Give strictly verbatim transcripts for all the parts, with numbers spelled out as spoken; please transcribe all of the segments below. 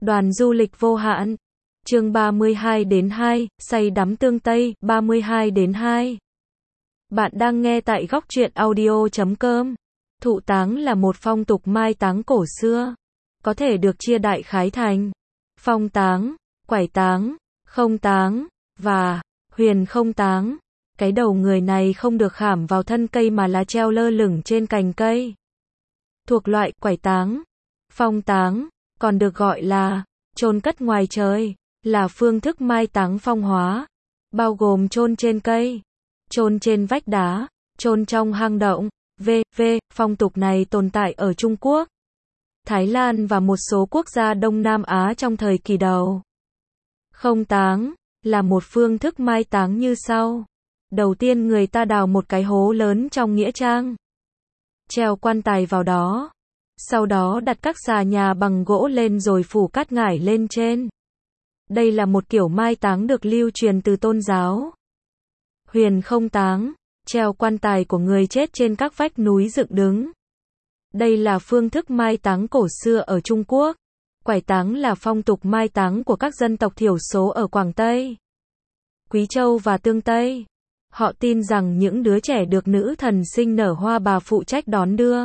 Đoàn du lịch vô hạn. Chương ba mươi hai đến hai, say đắm tương Tây, ba mươi hai đến hai. Bạn đang nghe tại góc truyện audio chấm com. Thụ táng là một phong tục mai táng cổ xưa, có thể được chia đại khái thành phong táng, quải táng, không táng và huyền không táng. Cái đầu người này không được khảm vào thân cây mà là treo lơ lửng trên cành cây. Thuộc loại quải táng. Phong táng, còn được gọi là chôn cất ngoài trời, là phương thức mai táng phong hóa, bao gồm chôn trên cây, chôn trên vách đá, chôn trong hang động, vân vân. Phong tục này tồn tại ở Trung Quốc, Thái Lan và một số quốc gia Đông Nam Á trong thời kỳ đầu. Không táng là một phương thức mai táng như sau. Đầu tiên người ta đào một cái hố lớn trong nghĩa trang, treo quan tài vào đó, sau đó đặt các xà nhà bằng gỗ lên rồi phủ cát ngải lên trên. Đây là một kiểu mai táng được lưu truyền từ tôn giáo. Huyền không táng, treo quan tài của người chết trên các vách núi dựng đứng. Đây là phương thức mai táng cổ xưa ở Trung Quốc. Quải táng là phong tục mai táng của các dân tộc thiểu số ở Quảng Tây, Quý Châu và Tương Tây. Họ tin rằng những đứa trẻ được nữ thần sinh nở Hoa Bà phụ trách đón đưa.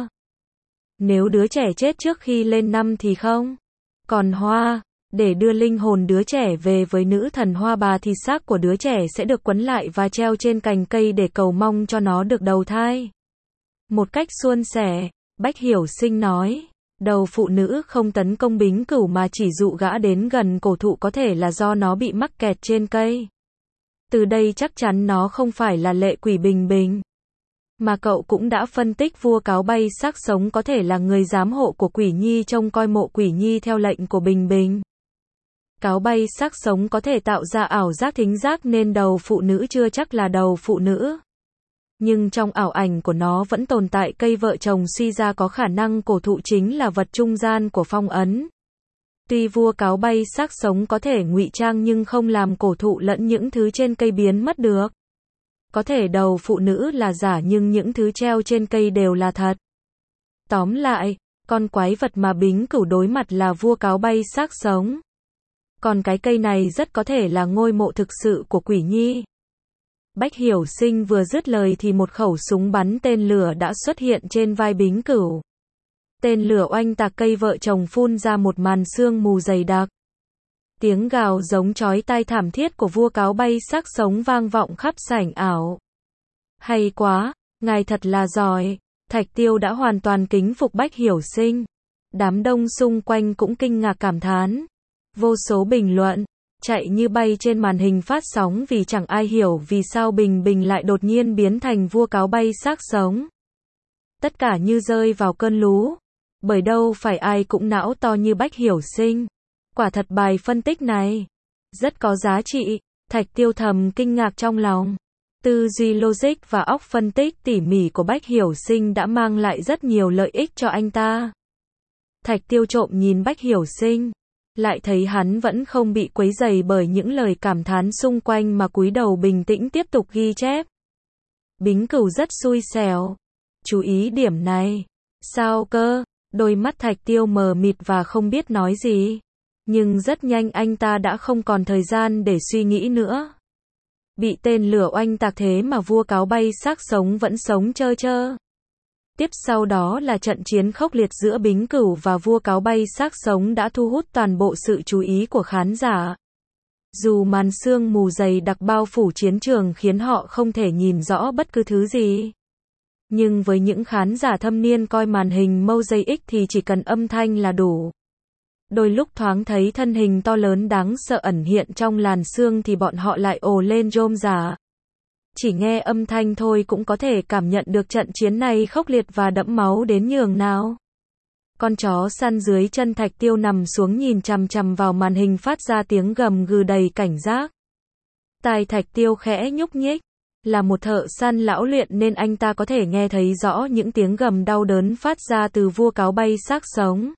Nếu đứa trẻ chết trước khi lên năm thì không còn hoa, để đưa linh hồn đứa trẻ về với nữ thần Hoa Bà thì xác của đứa trẻ sẽ được quấn lại và treo trên cành cây để cầu mong cho nó được đầu thai. Một cách suôn sẻ, Bách Hiểu Sinh nói, đầu phụ nữ không tấn công Bính Cửu mà chỉ dụ gã đến gần cổ thụ có thể là do nó bị mắc kẹt trên cây. Từ đây chắc chắn nó không phải là lệ quỷ Bình Bình. Mà cậu cũng đã phân tích vua cáo bay xác sống có thể là người giám hộ của Quỷ Nhi trông coi mộ Quỷ Nhi theo lệnh của Bình Bình. Cáo bay xác sống có thể tạo ra ảo giác thính giác nên đầu phụ nữ chưa chắc là đầu phụ nữ. Nhưng trong ảo ảnh của nó vẫn tồn tại cây vợ chồng, suy ra có khả năng cổ thụ chính là vật trung gian của phong ấn. Tuy vua cáo bay xác sống có thể ngụy trang nhưng không làm cổ thụ lẫn những thứ trên cây biến mất được. Có thể đầu phụ nữ là giả nhưng những thứ treo trên cây đều là thật. Tóm lại, con quái vật mà Bính Cửu đối mặt là vua cáo bay xác sống. Còn cái cây này rất có thể là ngôi mộ thực sự của Quỷ Nhi. Bách Hiểu Sinh vừa dứt lời thì một khẩu súng bắn tên lửa đã xuất hiện trên vai Bính Cửu. Tên lửa oanh tạc cây vợ chồng phun ra một màn sương mù dày đặc. Tiếng gào giống chói tai thảm thiết của vua cáo bay xác sống vang vọng khắp sảnh ảo. Hay quá, ngài thật là giỏi. Thạch Tiêu đã hoàn toàn kính phục Bách Hiểu Sinh. Đám đông xung quanh cũng kinh ngạc cảm thán. Vô số bình luận chạy như bay trên màn hình phát sóng vì chẳng ai hiểu vì sao Bình Bình lại đột nhiên biến thành vua cáo bay xác sống. Tất cả như rơi vào cơn lũ. Bởi đâu phải ai cũng não to như Bách Hiểu Sinh. Quả thật bài phân tích này rất có giá trị. Thạch Tiêu thầm kinh ngạc trong lòng. Tư duy logic và óc phân tích tỉ mỉ của Bách Hiểu Sinh đã mang lại rất nhiều lợi ích cho anh ta. Thạch Tiêu trộm nhìn Bách Hiểu Sinh, lại thấy hắn vẫn không bị quấy rầy bởi những lời cảm thán xung quanh mà cúi đầu bình tĩnh tiếp tục ghi chép. Bính Cửu rất xui xẻo. Chú ý điểm này. Sao cơ? Đôi mắt Thạch Tiêu mờ mịt và không biết nói gì. Nhưng rất nhanh anh ta đã không còn thời gian để suy nghĩ nữa. Bị tên lửa oanh tạc thế mà vua cáo bay xác sống vẫn sống chơ chơ. Tiếp sau đó là trận chiến khốc liệt giữa Bính Cửu và vua cáo bay xác sống đã thu hút toàn bộ sự chú ý của khán giả. Dù màn sương mù dày đặc bao phủ chiến trường khiến họ không thể nhìn rõ bất cứ thứ gì. Nhưng với những khán giả thâm niên coi màn hình Mosaic thì chỉ cần âm thanh là đủ. Đôi lúc thoáng thấy thân hình to lớn đáng sợ ẩn hiện trong làn sương thì bọn họ lại ồ lên rôm rả. Chỉ nghe âm thanh thôi cũng có thể cảm nhận được trận chiến này khốc liệt và đẫm máu đến nhường nào. Con chó săn dưới chân Thạch Tiêu nằm xuống nhìn chằm chằm vào màn hình phát ra tiếng gầm gừ đầy cảnh giác. Tai Thạch Tiêu khẽ nhúc nhích. Là một thợ săn lão luyện nên anh ta có thể nghe thấy rõ những tiếng gầm đau đớn phát ra từ vua cáo bay xác sống.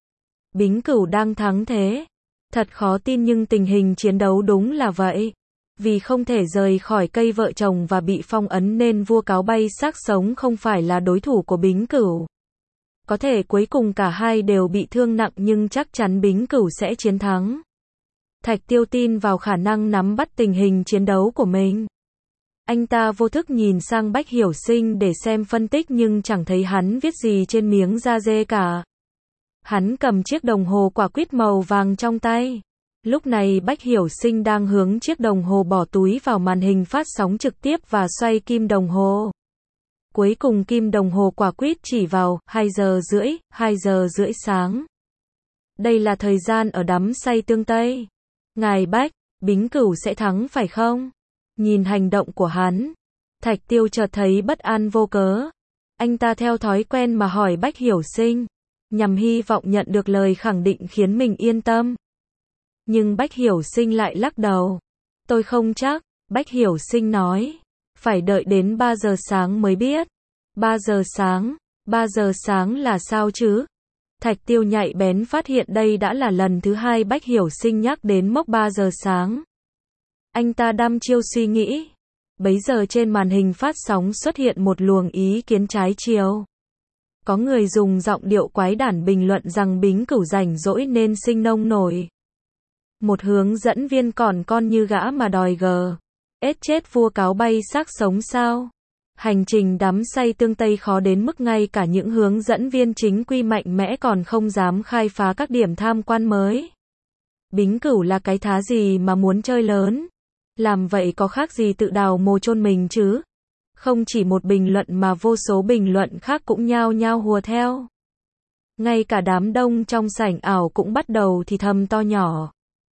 Bính Cửu đang thắng thế. Thật khó tin nhưng tình hình chiến đấu đúng là vậy. Vì không thể rời khỏi cây vợ chồng và bị phong ấn nên vua cáo bay xác sống không phải là đối thủ của Bính Cửu. Có thể cuối cùng cả hai đều bị thương nặng nhưng chắc chắn Bính Cửu sẽ chiến thắng. Thạch Tiêu tin vào khả năng nắm bắt tình hình chiến đấu của mình. Anh ta vô thức nhìn sang Bách Hiểu Sinh để xem phân tích nhưng chẳng thấy hắn viết gì trên miếng da dê cả. Hắn cầm chiếc đồng hồ quả quýt màu vàng trong tay. Lúc này Bách Hiểu Sinh đang hướng chiếc đồng hồ bỏ túi vào màn hình phát sóng trực tiếp và xoay kim đồng hồ. Cuối cùng kim đồng hồ quả quýt chỉ vào hai giờ rưỡi, hai giờ rưỡi sáng. Đây là thời gian ở đắm say tương Tây. Ngài Bách, Bính Cửu sẽ thắng phải không? Nhìn hành động của hắn, Thạch Tiêu chợt thấy bất an vô cớ. Anh ta theo thói quen mà hỏi Bách Hiểu Sinh, nhằm hy vọng nhận được lời khẳng định khiến mình yên tâm. Nhưng Bách Hiểu Sinh lại lắc đầu. Tôi không chắc, Bách Hiểu Sinh nói. Phải đợi đến ba giờ sáng mới biết. ba giờ sáng, ba giờ sáng là sao chứ? Thạch Tiêu nhạy bén phát hiện đây đã là lần thứ hai Bách Hiểu Sinh nhắc đến mốc ba giờ sáng. Anh ta đăm chiêu suy nghĩ. Bấy giờ trên màn hình phát sóng xuất hiện một luồng ý kiến trái chiều. Có người dùng giọng điệu quái đản bình luận rằng Bính Cửu rảnh rỗi nên sinh nông nổi. Một hướng dẫn viên còn con như gã mà đòi gờ. Ết chết vua cáo bay xác sống sao? Hành trình đắm say tương Tây khó đến mức ngay cả những hướng dẫn viên chính quy mạnh mẽ còn không dám khai phá các điểm tham quan mới. Bính Cửu là cái thá gì mà muốn chơi lớn? Làm vậy có khác gì tự đào mồ chôn mình chứ? Không chỉ một bình luận mà vô số bình luận khác cũng nhao nhao hùa theo. Ngay cả đám đông trong sảnh ảo cũng bắt đầu thì thầm to nhỏ.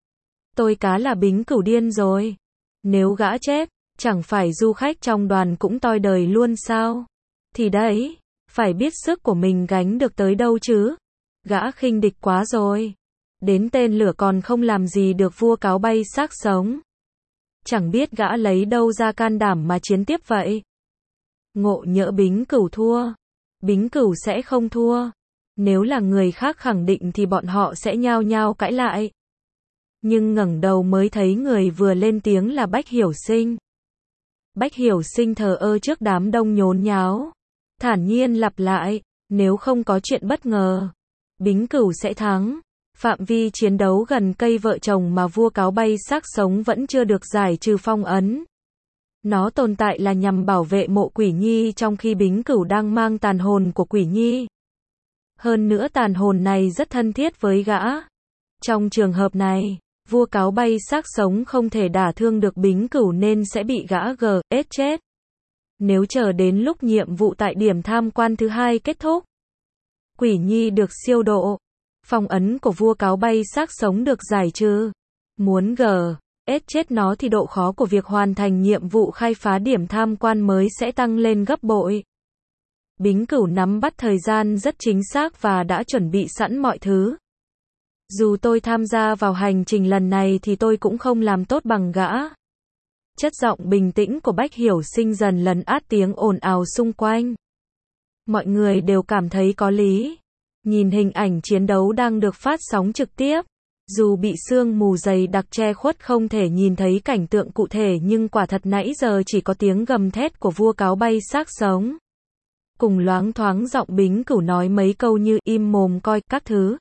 Tôi cá là Bính Cửu điên rồi. Nếu gã chết, chẳng phải du khách trong đoàn cũng toi đời luôn sao? Thì đấy, phải biết sức của mình gánh được tới đâu chứ? Gã khinh địch quá rồi. Đến tên lửa còn không làm gì được vua cáo bay xác sống. Chẳng biết gã lấy đâu ra can đảm mà chiến tiếp vậy. Ngộ nhỡ Bính Cửu thua. Bính Cửu sẽ không thua. Nếu là người khác khẳng định thì bọn họ sẽ nhao nhao cãi lại. Nhưng ngẩng đầu mới thấy người vừa lên tiếng là Bách Hiểu Sinh. Bách Hiểu Sinh thờ ơ trước đám đông nhốn nháo. Thản nhiên lặp lại, nếu không có chuyện bất ngờ, Bính Cửu sẽ thắng. Phạm vi chiến đấu gần cây vợ chồng mà vua cáo bay xác sống vẫn chưa được giải trừ phong ấn. Nó tồn tại là nhằm bảo vệ mộ Quỷ Nhi trong khi Bính Cửu đang mang tàn hồn của Quỷ Nhi. Hơn nữa tàn hồn này rất thân thiết với gã. Trong trường hợp này, vua cáo bay xác sống không thể đả thương được Bính Cửu nên sẽ bị gã gờ ết chết. Nếu chờ đến lúc nhiệm vụ tại điểm tham quan thứ hai kết thúc, Quỷ Nhi được siêu độ, phong ấn của vua cáo bay xác sống được giải trừ. Muốn gờ ết chết nó thì độ khó của việc hoàn thành nhiệm vụ khai phá điểm tham quan mới sẽ tăng lên gấp bội. Bính Cửu nắm bắt thời gian rất chính xác và đã chuẩn bị sẵn mọi thứ. Dù tôi tham gia vào hành trình lần này thì tôi cũng không làm tốt bằng gã. Chất giọng bình tĩnh của Bách Hiểu Sinh dần lấn át tiếng ồn ào xung quanh. Mọi người đều cảm thấy có lý. Nhìn hình ảnh chiến đấu đang được phát sóng trực tiếp. Dù bị sương mù dày đặc che khuất không thể nhìn thấy cảnh tượng cụ thể nhưng quả thật nãy giờ chỉ có tiếng gầm thét của vua cáo bay xác sống. Cùng loáng thoáng giọng Bính Cửu nói mấy câu như im mồm coi các thứ.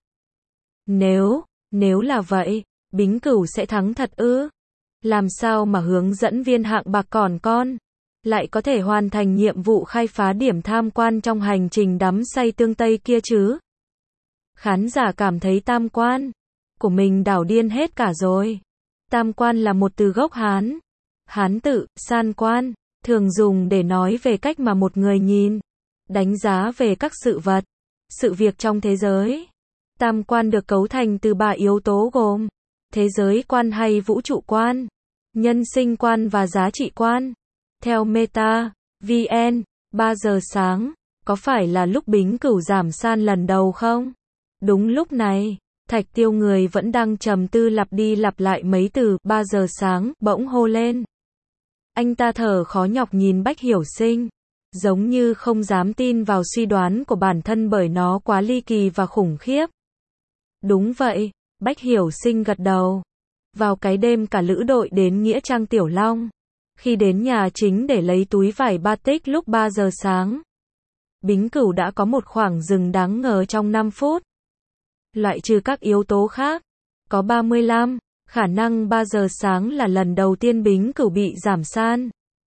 Nếu, nếu là vậy, Bính Cửu sẽ thắng thật ư? Làm sao mà hướng dẫn viên hạng bạc còn con lại có thể hoàn thành nhiệm vụ khai phá điểm tham quan trong hành trình đắm say tương Tây kia chứ? Khán giả cảm thấy tam quan của mình đảo điên hết cả rồi. Tam quan là một từ gốc Hán. Hán tự, san quan, thường dùng để nói về cách mà một người nhìn, đánh giá về các sự vật, sự việc trong thế giới. Tam quan được cấu thành từ ba yếu tố gồm thế giới quan hay vũ trụ quan, nhân sinh quan và giá trị quan. Theo Meta, vê en, ba giờ sáng, có phải là lúc Bính Cửu giảm san lần đầu không? Đúng lúc này, Thạch Tiêu người vẫn đang trầm tư lặp đi lặp lại mấy từ ba giờ sáng, bỗng hô lên. Anh ta thở khó nhọc nhìn Bách Hiểu Sinh, giống như không dám tin vào suy đoán của bản thân bởi nó quá ly kỳ và khủng khiếp. Đúng vậy, Bách Hiểu Sinh gật đầu. Vào cái đêm cả lữ đội đến Nghĩa Trang Tiểu Long, khi đến nhà chính để lấy túi vải batik lúc ba giờ sáng, Bính Cửu đã có một khoảng dừng đáng ngờ trong năm phút. Loại trừ các yếu tố khác, có ba mươi lăm, khả năng ba giờ sáng là lần đầu tiên Bính Cửu bị giảm san.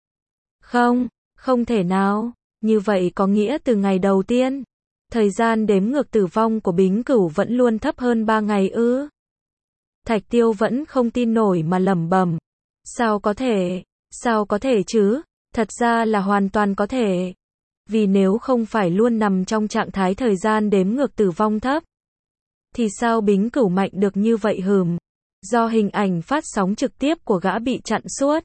Không, không thể nào, như vậy có nghĩa từ ngày đầu tiên, thời gian đếm ngược tử vong của Bính Cửu vẫn luôn thấp hơn ba ngày ư? Thạch Tiêu vẫn không tin nổi mà lẩm bẩm. Sao có thể, sao có thể chứ, thật ra là hoàn toàn có thể. Vì nếu không phải luôn nằm trong trạng thái thời gian đếm ngược tử vong thấp, thì sao Bính Cửu mạnh được như vậy hừm? Do hình ảnh phát sóng trực tiếp của gã bị chặn suốt,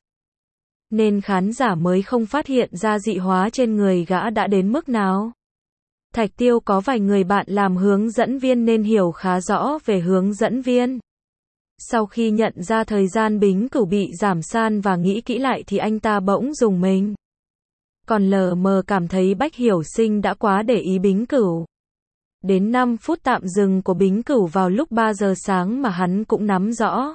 nên khán giả mới không phát hiện ra dị hóa trên người gã đã đến mức nào. Thạch Tiêu có vài người bạn làm hướng dẫn viên nên hiểu khá rõ về hướng dẫn viên. Sau khi nhận ra thời gian Bính Cửu bị giảm san và nghĩ kỹ lại thì anh ta bỗng rùng mình. Còn lờ mờ cảm thấy Bách Hiểu Sinh đã quá để ý Bính Cửu. Đến năm phút tạm dừng của Bính Cửu vào lúc ba giờ sáng mà hắn cũng nắm rõ.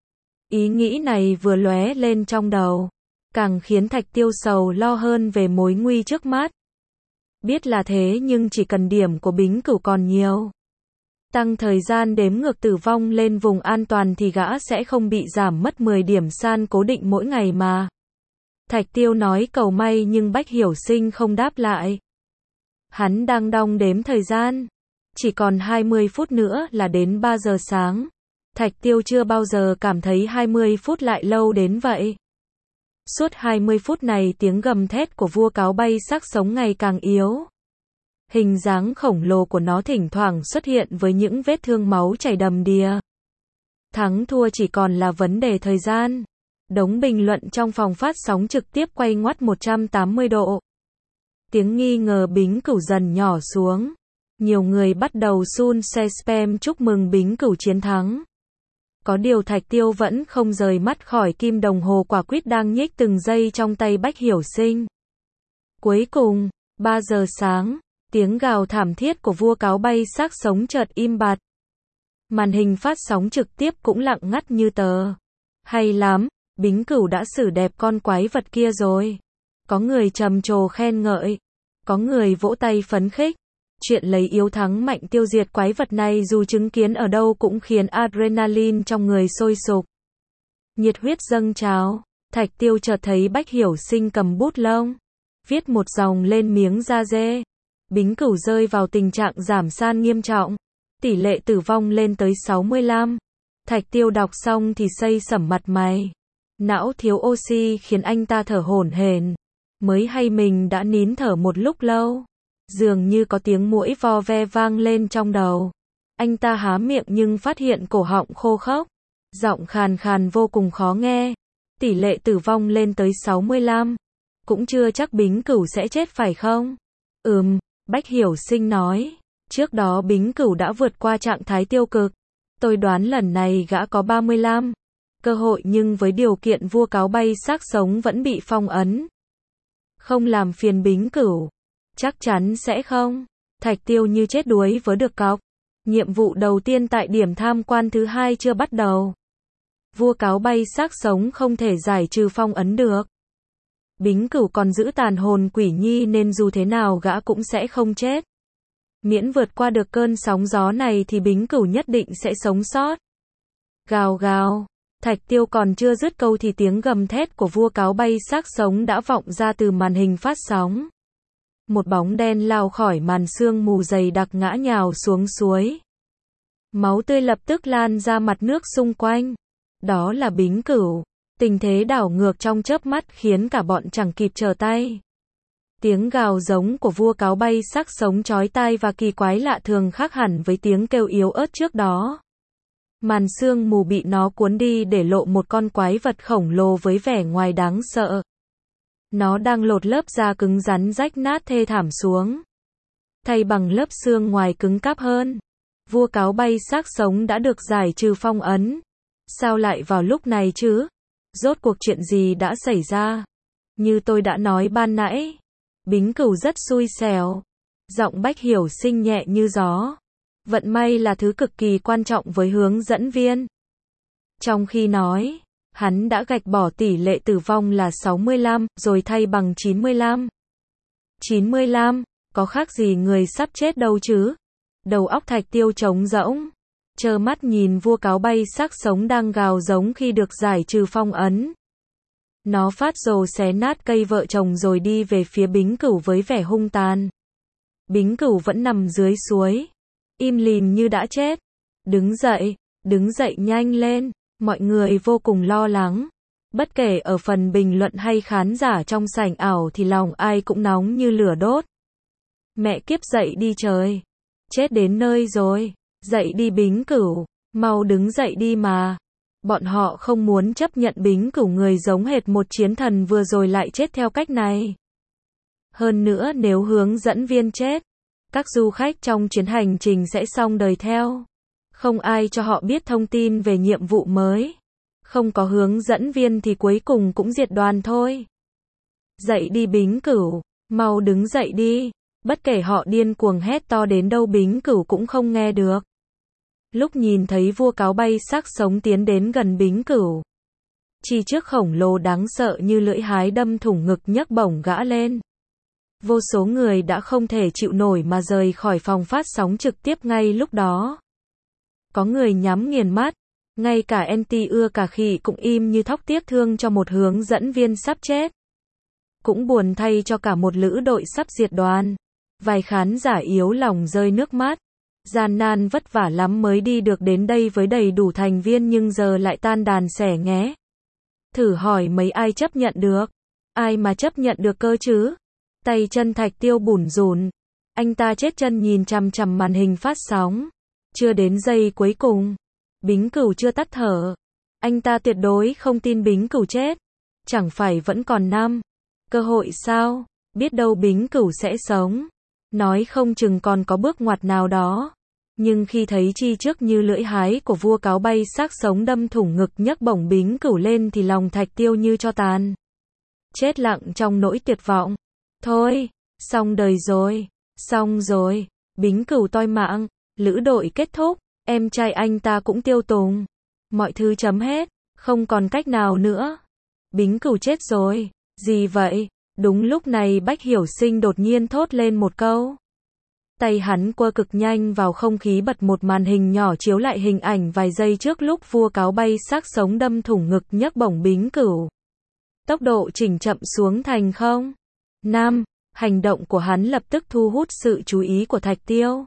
Ý nghĩ này vừa lóe lên trong đầu, càng khiến Thạch Tiêu sầu lo hơn về mối nguy trước mắt. Biết là thế nhưng chỉ cần điểm của Bính Cửu còn nhiều, tăng thời gian đếm ngược tử vong lên vùng an toàn thì gã sẽ không bị giảm mất mười điểm san cố định mỗi ngày mà. Thạch Tiêu nói cầu may nhưng Bách Hiểu Sinh không đáp lại. Hắn đang đong đếm thời gian. Chỉ còn hai mươi phút nữa là đến ba giờ sáng. Thạch Tiêu chưa bao giờ cảm thấy hai mươi phút lại lâu đến vậy. Suốt hai mươi phút này tiếng gầm thét của vua cáo bay xác sống ngày càng yếu. Hình dáng khổng lồ của nó thỉnh thoảng xuất hiện với những vết thương máu chảy đầm đìa. Thắng thua chỉ còn là vấn đề thời gian. Đống bình luận trong phòng phát sóng trực tiếp quay ngoắt một trăm tám mươi độ. Tiếng nghi ngờ Bính Cửu dần nhỏ xuống. Nhiều người bắt đầu sun share spam chúc mừng Bính Cửu chiến thắng. Có điều Thạch Tiêu vẫn không rời mắt khỏi kim đồng hồ quả quýt đang nhích từng giây trong tay Bách Hiểu Sinh. Cuối cùng, ba giờ sáng, tiếng gào thảm thiết của vua cáo bay xác sống chợt im bặt. Màn hình phát sóng trực tiếp cũng lặng ngắt như tờ. Hay lắm, Bính Cửu đã xử đẹp con quái vật kia rồi. Có người trầm trồ khen ngợi, có người vỗ tay phấn khích. Chuyện lấy yếu thắng mạnh tiêu diệt quái vật này dù chứng kiến ở đâu cũng khiến adrenaline trong người sôi sục. Nhiệt huyết dâng trào, Thạch Tiêu chợt thấy Bách Hiểu Sinh cầm bút lông, viết một dòng lên miếng da dê. Bính Cửu rơi vào tình trạng giảm san nghiêm trọng, tỷ lệ tử vong lên tới sáu mươi lăm. Thạch Tiêu đọc xong thì xây sẩm mặt mày. Não thiếu oxy khiến anh ta thở hổn hển. Mới hay mình đã nín thở một lúc lâu. Dường như có tiếng muỗi vo ve vang lên trong đầu. Anh ta há miệng nhưng phát hiện cổ họng khô khốc. Giọng khàn khàn vô cùng khó nghe. Tỷ lệ tử vong lên tới sáu mươi lăm. Cũng chưa chắc Bính Cửu sẽ chết phải không? Ừm, Bách Hiểu Sinh nói. Trước đó Bính Cửu đã vượt qua trạng thái tiêu cực. Tôi đoán lần này gã có ba mươi lăm cơ hội nhưng với điều kiện vua cáo bay xác sống vẫn bị phong ấn. Không làm phiền Bính Cửu. Chắc chắn sẽ không. Thạch Tiêu như chết đuối với được cọc. Nhiệm vụ đầu tiên tại điểm tham quan thứ hai chưa bắt đầu. Vua cáo bay xác sống không thể giải trừ phong ấn được. Bính Cửu còn giữ tàn hồn quỷ nhi nên dù thế nào gã cũng sẽ không chết. Miễn vượt qua được cơn sóng gió này thì Bính Cửu nhất định sẽ sống sót. Gào gào. Thạch Tiêu còn chưa dứt câu thì tiếng gầm thét của vua cáo bay xác sống đã vọng ra từ màn hình phát sóng. Một bóng đen lao khỏi màn sương mù dày đặc ngã nhào xuống suối. Máu tươi lập tức lan ra mặt nước xung quanh. Đó là Bính Cửu. Tình thế đảo ngược trong chớp mắt khiến cả bọn chẳng kịp trở tay. Tiếng gào giống của vua cáo bay xác sống chói tai và kỳ quái lạ thường khác hẳn với tiếng kêu yếu ớt trước đó. Màn sương mù bị nó cuốn đi để lộ một con quái vật khổng lồ với vẻ ngoài đáng sợ. Nó đang lột lớp da cứng rắn rách nát thê thảm xuống, thay bằng lớp xương ngoài cứng cáp hơn. Vua cáo bay xác sống đã được giải trừ phong ấn. Sao lại vào lúc này chứ? Rốt cuộc chuyện gì đã xảy ra? Như tôi đã nói ban nãy, Bính Cửu rất xui xẻo. Giọng Bách Hiểu Sinh nhẹ như gió. Vận may là thứ cực kỳ quan trọng với hướng dẫn viên. Trong khi nói, hắn đã gạch bỏ tỷ lệ tử vong là sáu mươi lăm, rồi thay bằng chín mươi lăm. chín mươi lăm, Có khác gì người sắp chết đâu chứ. Đầu óc Thạch Tiêu trống rỗng, trơ mắt nhìn vua cáo bay xác sống đang gào giống khi được giải trừ phong ấn. Nó phát rồ xé nát cây vợ chồng rồi đi về phía Bính Cửu với vẻ hung tàn. Bính Cửu vẫn nằm dưới suối, im lìm như đã chết. Đứng dậy, đứng dậy nhanh lên, mọi người vô cùng lo lắng. Bất kể ở phần bình luận hay khán giả trong sảnh ảo thì lòng ai cũng nóng như lửa đốt. Mẹ kiếp dậy đi trời, chết đến nơi rồi, dậy đi Bính Cửu, mau đứng dậy đi mà. Bọn họ không muốn chấp nhận Bính Cửu người giống hệt một chiến thần vừa rồi lại chết theo cách này. Hơn nữa nếu hướng dẫn viên chết, các du khách trong chuyến hành trình sẽ xong đời theo. Không ai cho họ biết thông tin về nhiệm vụ mới. Không có hướng dẫn viên thì cuối cùng cũng diệt đoàn thôi. Dậy đi Bính Cửu, mau đứng dậy đi. Bất kể họ điên cuồng hét to đến đâu Bính Cửu cũng không nghe được. Lúc nhìn thấy vua cáo bay xác sống tiến đến gần Bính Cửu, chi trước khổng lồ đáng sợ như lưỡi hái đâm thủng ngực nhấc bổng gã lên. Vô số người đã không thể chịu nổi mà rời khỏi phòng phát sóng trực tiếp ngay lúc đó. Có người nhắm nghiền mắt, ngay cả anti ưa cả khỉ cũng im như thóc tiếc thương cho một hướng dẫn viên sắp chết. Cũng buồn thay cho cả một lữ đội sắp diệt đoàn. Vài khán giả yếu lòng rơi nước mắt. Gian nan vất vả lắm mới đi được đến đây với đầy đủ thành viên nhưng giờ lại tan đàn xẻ nghé. Thử hỏi mấy ai chấp nhận được? Ai mà chấp nhận được cơ chứ? Tay chân Thạch Tiêu bủn rủn. Anh ta chết chân nhìn chằm chằm màn hình phát sóng. Chưa đến giây cuối cùng, Bính Cửu chưa tắt thở. Anh ta tuyệt đối không tin Bính Cửu chết. Chẳng phải vẫn còn năm cơ hội sao? Biết đâu Bính Cửu sẽ sống. Nói không chừng còn có bước ngoặt nào đó. Nhưng khi thấy chi trước như lưỡi hái của vua cáo bay xác sống đâm thủng ngực nhấc bổng Bính Cửu lên thì lòng Thạch Tiêu như tro tàn. Chết lặng trong nỗi tuyệt vọng. Thôi, xong đời rồi, xong rồi, Bính Cửu toi mạng, lữ đội kết thúc, em trai anh ta cũng tiêu tùng. Mọi thứ chấm hết, không còn cách nào nữa. Bính Cửu chết rồi, gì vậy? Đúng lúc này Bách Hiểu Sinh đột nhiên thốt lên một câu. Tay hắn quơ cực nhanh vào không khí bật một màn hình nhỏ chiếu lại hình ảnh vài giây trước lúc vua cáo bay xác sống đâm thủng ngực nhấc bổng Bính Cửu. Tốc độ chỉnh chậm xuống thành không. năm. Hành động của hắn lập tức thu hút sự chú ý của Thạch Tiêu.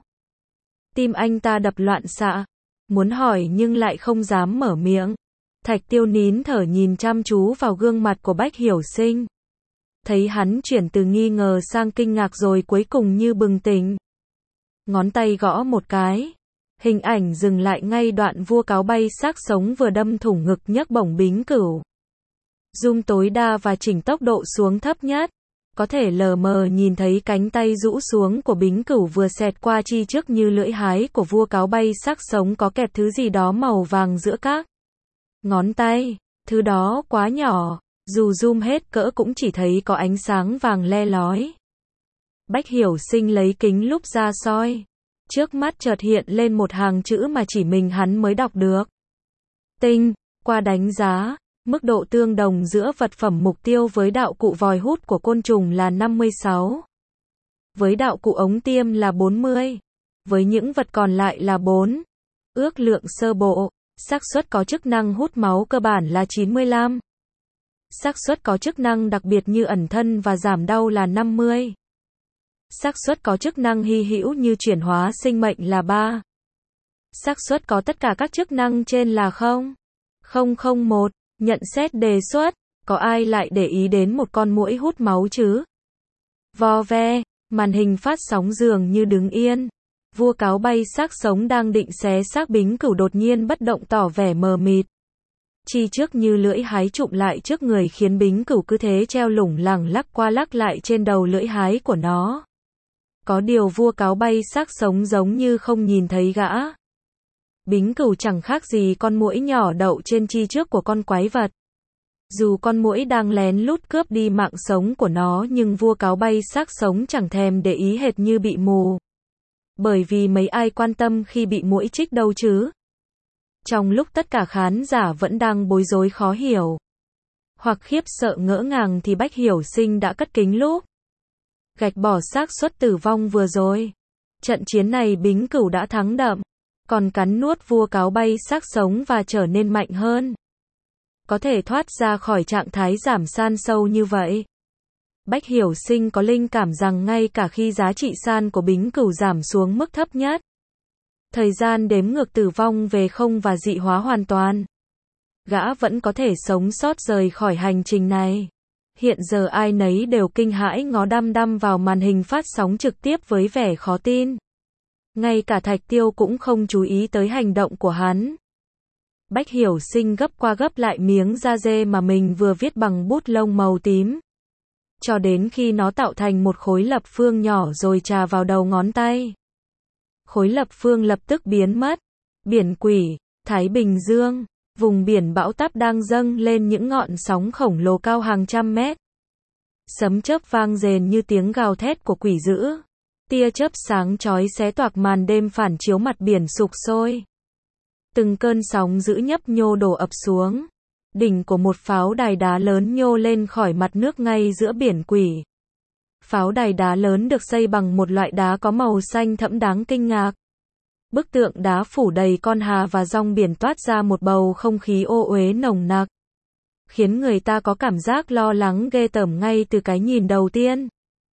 Tim anh ta đập loạn xạ. Muốn hỏi nhưng lại không dám mở miệng. Thạch Tiêu nín thở nhìn chăm chú vào gương mặt của Bách Hiểu Sinh. Thấy hắn chuyển từ nghi ngờ sang kinh ngạc rồi cuối cùng như bừng tỉnh. Ngón tay gõ một cái. Hình ảnh dừng lại ngay đoạn vua cáo bay xác sống vừa đâm thủng ngực nhấc bổng Bính Cửu. Zoom tối đa và chỉnh tốc độ xuống thấp nhất. Có thể lờ mờ nhìn thấy cánh tay rũ xuống của Bính Cửu vừa xẹt qua chi trước như lưỡi hái của vua cáo bay xác sống có kẹp thứ gì đó màu vàng giữa các ngón tay. Thứ đó quá nhỏ, dù zoom hết cỡ cũng chỉ thấy có ánh sáng vàng le lói. Bách Hiểu Sinh lấy kính lúp ra soi. Trước mắt chợt hiện lên một hàng chữ mà chỉ mình hắn mới đọc được. Tinh, qua đánh giá, mức độ tương đồng giữa vật phẩm mục tiêu với đạo cụ vòi hút của côn trùng là năm mươi sáu. Với đạo cụ ống tiêm là bốn mươi. Với những vật còn lại là bốn. Ước lượng sơ bộ, xác suất có chức năng hút máu cơ bản là chín mươi lăm. Xác suất có chức năng đặc biệt như ẩn thân và giảm đau là năm mươi. Xác suất có chức năng hy hữu như chuyển hóa sinh mệnh là ba. Xác suất có tất cả các chức năng trên là không. không không một. Nhận xét đề xuất, có ai lại để ý đến một con muỗi hút máu chứ? Vo ve, màn hình phát sóng dường như đứng yên. Vua cáo bay xác sống đang định xé xác Bính Cửu đột nhiên bất động tỏ vẻ mờ mịt. Chi trước như lưỡi hái chụm lại trước người khiến Bính Cửu cứ thế treo lủng lẳng lắc qua lắc lại trên đầu lưỡi hái của nó. Có điều vua cáo bay xác sống giống như không nhìn thấy gã. Bính Cửu chẳng khác gì con muỗi nhỏ đậu trên chi trước của con quái vật. Dù con muỗi đang lén lút cướp đi mạng sống của nó nhưng vua cáo bay xác sống chẳng thèm để ý hệt như bị mù. Bởi vì mấy ai quan tâm khi bị muỗi chích đâu chứ. Trong lúc tất cả khán giả vẫn đang bối rối khó hiểu, hoặc khiếp sợ ngỡ ngàng thì Bách Hiểu Sinh đã cất kính lúp. gạch bỏ xác suất tử vong vừa rồi. Trận chiến này Bính Cửu đã thắng đậm, còn cắn nuốt vua cáo bay xác sống và trở nên mạnh hơn. Có thể thoát ra khỏi trạng thái giảm san sâu như vậy. Bách Hiểu Sinh có linh cảm rằng ngay cả khi giá trị san của Bính Cửu giảm xuống mức thấp nhất, thời gian đếm ngược tử vong về không và dị hóa hoàn toàn, gã vẫn có thể sống sót rời khỏi hành trình này. Hiện giờ ai nấy đều kinh hãi ngó đăm đăm vào màn hình phát sóng trực tiếp với vẻ khó tin. Ngay cả Thạch Tiêu cũng không chú ý tới hành động của hắn. Bách Hiểu Sinh gấp qua gấp lại miếng da dê mà mình vừa viết bằng bút lông màu tím, cho đến khi nó tạo thành một khối lập phương nhỏ rồi chà vào đầu ngón tay. Khối lập phương lập tức biến mất. Biển Quỷ, Thái Bình Dương, vùng biển bão táp đang dâng lên những ngọn sóng khổng lồ cao hàng trăm mét. Sấm chớp vang rền như tiếng gào thét của quỷ dữ. Tia chớp sáng chói xé toạc màn đêm phản chiếu mặt biển sục sôi. Từng cơn sóng dữ nhấp nhô đổ ập xuống. Đỉnh của một pháo đài đá lớn nhô lên khỏi mặt nước ngay giữa biển Quỷ. Pháo đài đá lớn được xây bằng một loại đá có màu xanh thẫm đáng kinh ngạc. Bức tượng đá phủ đầy con hà và rong biển toát ra một bầu không khí ô uế nồng nặc, khiến người ta có cảm giác lo lắng ghê tởm ngay từ cái nhìn đầu tiên.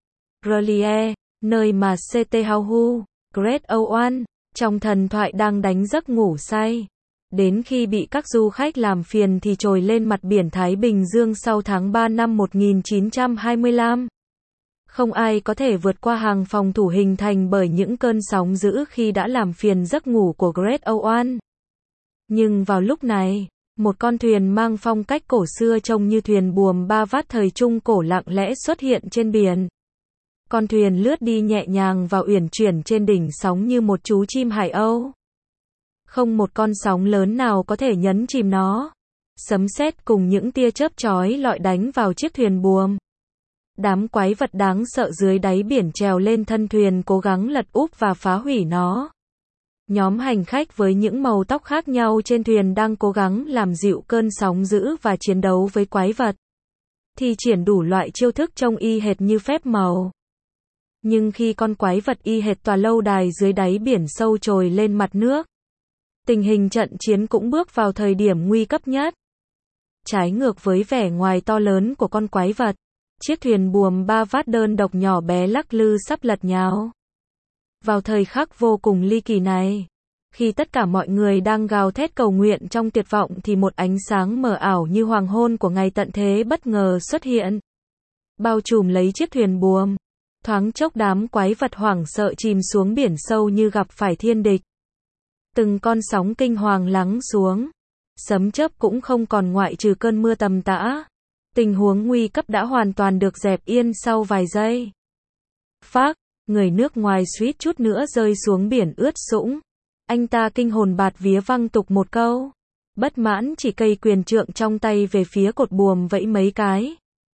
R'lyeh, nơi mà Cthahu, Great Owl, trong thần thoại đang đánh giấc ngủ say, đến khi bị các du khách làm phiền thì trồi lên mặt biển Thái Bình Dương sau tháng ba năm một nghìn chín trăm hai mươi lăm. Không ai có thể vượt qua hàng phòng thủ hình thành bởi những cơn sóng dữ khi đã làm phiền giấc ngủ của Great Owl. Nhưng vào lúc này, một con thuyền mang phong cách cổ xưa trông như thuyền buồm ba vát thời Trung Cổ lặng lẽ xuất hiện trên biển. Con thuyền lướt đi nhẹ nhàng và uyển chuyển trên đỉnh sóng như một chú chim hải âu. Không một con sóng lớn nào có thể nhấn chìm nó. Sấm sét cùng những tia chớp chói lọi đánh vào chiếc thuyền buồm. Đám quái vật đáng sợ dưới đáy biển trèo lên thân thuyền cố gắng lật úp và phá hủy nó. Nhóm hành khách với những màu tóc khác nhau trên thuyền đang cố gắng làm dịu cơn sóng dữ và chiến đấu với quái vật. Thi triển đủ loại chiêu thức trông y hệt như phép màu. Nhưng khi con quái vật y hệt tòa lâu đài dưới đáy biển sâu trồi lên mặt nước, tình hình trận chiến cũng bước vào thời điểm nguy cấp nhất. Trái ngược với vẻ ngoài to lớn của con quái vật, chiếc thuyền buồm ba vát đơn độc nhỏ bé lắc lư sắp lật nhào. Vào thời khắc vô cùng ly kỳ này, khi tất cả mọi người đang gào thét cầu nguyện trong tuyệt vọng thì một ánh sáng mờ ảo như hoàng hôn của ngày tận thế bất ngờ xuất hiện, bao trùm lấy chiếc thuyền buồm. Thoáng chốc đám quái vật hoảng sợ chìm xuống biển sâu như gặp phải thiên địch. Từng con sóng kinh hoàng lắng xuống. Sấm chớp cũng không còn ngoại trừ cơn mưa tầm tã. Tình huống nguy cấp đã hoàn toàn được dẹp yên sau vài giây. Phác, người nước ngoài suýt chút nữa rơi xuống biển ướt sũng. Anh ta kinh hồn bạt vía văng tục một câu. Bất mãn chỉ cây quyền trượng trong tay về phía cột buồm vẫy mấy cái.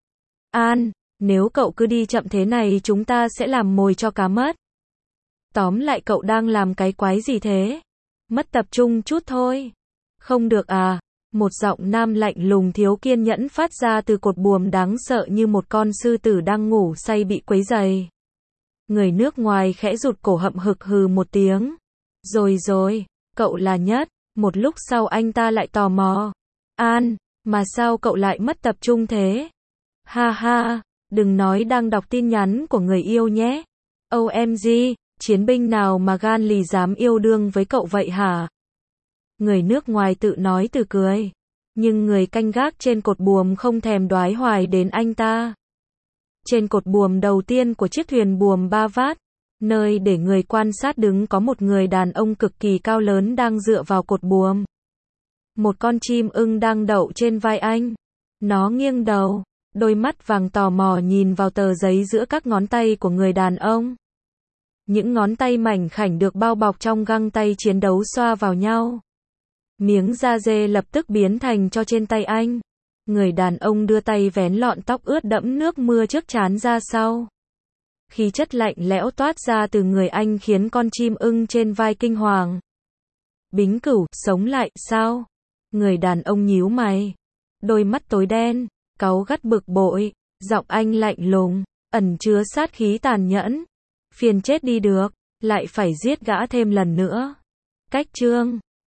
An, nếu cậu cứ đi chậm thế này chúng ta sẽ làm mồi cho cá mất. Tóm lại cậu đang làm cái quái gì thế? Mất tập trung chút thôi. Không được à? Một giọng nam lạnh lùng thiếu kiên nhẫn phát ra từ cột buồm đáng sợ như một con sư tử đang ngủ say bị quấy rầy. Người nước ngoài khẽ rụt cổ hậm hực hừ một tiếng. Rồi rồi, cậu là nhất. Một lúc sau anh ta lại tò mò. An, mà sao cậu lại mất tập trung thế? Ha ha, đừng nói đang đọc tin nhắn của người yêu nhé. O M G, chiến binh nào mà gan lì dám yêu đương với cậu vậy hả? Người nước ngoài tự nói tự cười. Nhưng người canh gác trên cột buồm không thèm đoái hoài đến anh ta. Trên cột buồm đầu tiên của chiếc thuyền buồm ba vát, nơi để người quan sát đứng có một người đàn ông cực kỳ cao lớn đang dựa vào cột buồm. Một con chim ưng đang đậu trên vai anh. Nó nghiêng đầu, đôi mắt vàng tò mò nhìn vào tờ giấy giữa các ngón tay của người đàn ông. Những ngón tay mảnh khảnh được bao bọc trong găng tay chiến đấu xoa vào nhau. Miếng da dê lập tức biến thành cho trên tay anh. Người đàn ông đưa tay vén lọn tóc ướt đẫm nước mưa trước trán ra sau. Khí chất lạnh lẽo toát ra từ người anh khiến con chim ưng trên vai kinh hoàng. Bính Cửu, sống lại, sao? Người đàn ông nhíu mày. Đôi mắt tối đen, cáu gắt bực bội, giọng anh lạnh lùng. ẩn chứa sát khí tàn nhẫn. Phiền chết đi được, lại phải giết gã thêm lần nữa. Cách chương